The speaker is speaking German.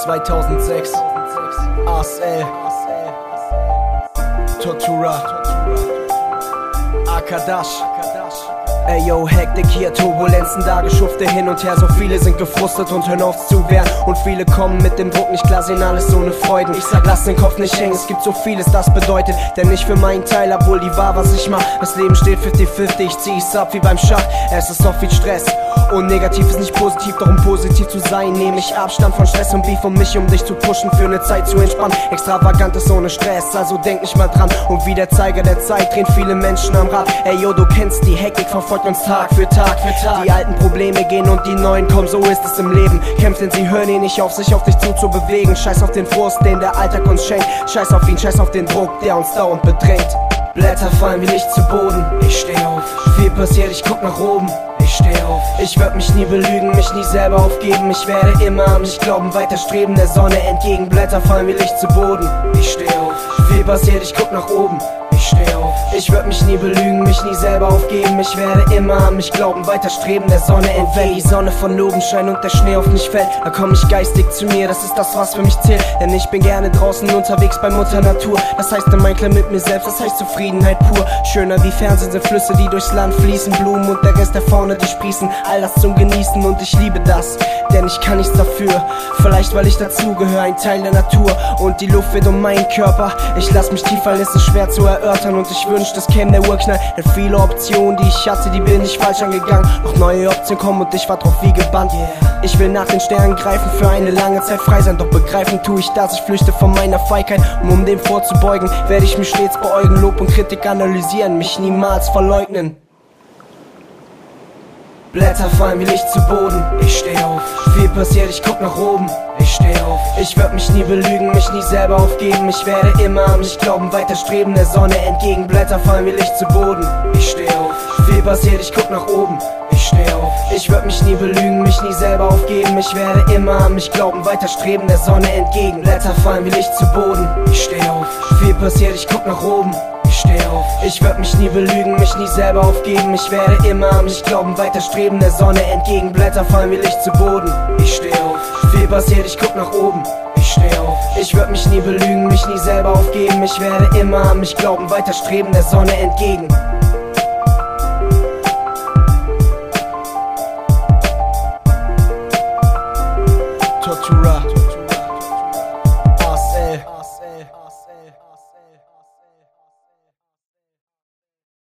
2006 ASL Tortura Akadash. Ey yo, Hektik hier, Turbulenzen da, Geschufte hin und her. So viele sind gefrustet und hören auf zu wehren. Und viele kommen mit dem Druck nicht klar, sehen alles ohne Freuden. Ich sag, lass den Kopf nicht hängen, es gibt so vieles, das bedeutet. Denn nicht für meinen Teil, obwohl die wahr, was ich mach. Das Leben steht 50-50, ich zieh's ab wie beim Schach. Es ist doch viel Stress und negativ ist nicht positiv. Doch um positiv zu sein, nehme ich Abstand von Stress und Beef, um mich dich zu pushen, für eine Zeit zu entspannen. Extravagantes ohne Stress, also denk nicht mal dran. Und wie der Zeiger der Zeit drehen viele Menschen am Rad. Ey yo, du kennst die Hektik, verfolgt uns Tag für Tag. Die alten Probleme gehen und die neuen kommen, so ist es im Leben. Kämpft, denn sie hören ihn nicht auf, sich auf dich zu bewegen. Scheiß auf den Frust, den der Alltag uns schenkt. Scheiß auf ihn, scheiß auf den Druck, der uns dauernd bedrängt. Blätter fallen wie Licht zu Boden, ich steh auf. Viel passiert, ich guck nach oben, ich steh auf. Ich werd mich nie belügen, mich nie selber aufgeben. Ich werde immer an mich glauben, weiter streben, der Sonne entgegen. Blätter fallen wie Licht zu Boden, ich steh auf. Viel passiert, ich guck nach oben, ich steh auf. Ich werd mich nie belügen, mich nie selber aufgeben. Ich werde immer an mich glauben, weiter streben, der Sonne entgegen. Wenn die Sonne von oben scheint und der Schnee auf mich fällt, dann komm ich geistig zu mir, das ist das, was für mich zählt. Denn ich bin gerne draußen unterwegs bei Mutter Natur. Das heißt im Einklang mit mir selbst, das heißt Zufriedenheit pur. Schöner wie Fernsehen sind Flüsse, die durchs Land fließen. Blumen und der Rest der Fauna, die sprießen. All das zum Genießen und ich liebe das, denn ich kann nichts dafür. Vielleicht weil ich dazugehöre, ein Teil der Natur. Und die Luft wird um meinen Körper. Ich lass mich tief fallen, es ist schwer zu erörtern. Und ich wünschte, es käme der Urknall. Denn viele Optionen, die ich hatte, die bin ich falsch angegangen. Doch neue Optionen kommen und ich war drauf wie gebannt. Ich will nach den Sternen greifen, für eine lange Zeit frei sein. Doch begreifen tue ich das, ich flüchte von meiner Feigheit. Um dem vorzubeugen, werde ich mich stets beäugen. Lob und Kritik analysieren, mich niemals verleugnen. Blätter fallen wie Licht zu Boden, ich steh auf. Viel passiert, ich guck nach oben, ich steh auf. Ich werd mich nie belügen, mich nie selber aufgeben. Ich werde immer an mich glauben, weiter streben, der Sonne entgegen. Blätter fallen wie Licht zu Boden, ich steh auf. Viel passiert, ich guck nach oben, ich steh auf. Ich werd mich nie belügen, mich nie selber aufgeben. Ich werde immer an mich glauben, weiter streben, der Sonne entgegen. Blätter fallen wie Licht zu Boden, ich steh auf. Viel passiert, ich guck nach oben, ich steh auf. Ich werd mich nie belügen, mich nie selber aufgeben. Ich werde immer an mich glauben, weiter streben, der Sonne entgegen. Blätter fallen wie Licht zu Boden, ich steh auf. Viel passiert, ich guck nach oben, ich steh auf. Ich werd mich nie belügen, mich nie selber aufgeben. Ich werde immer an mich glauben, weiter streben, der Sonne entgegen.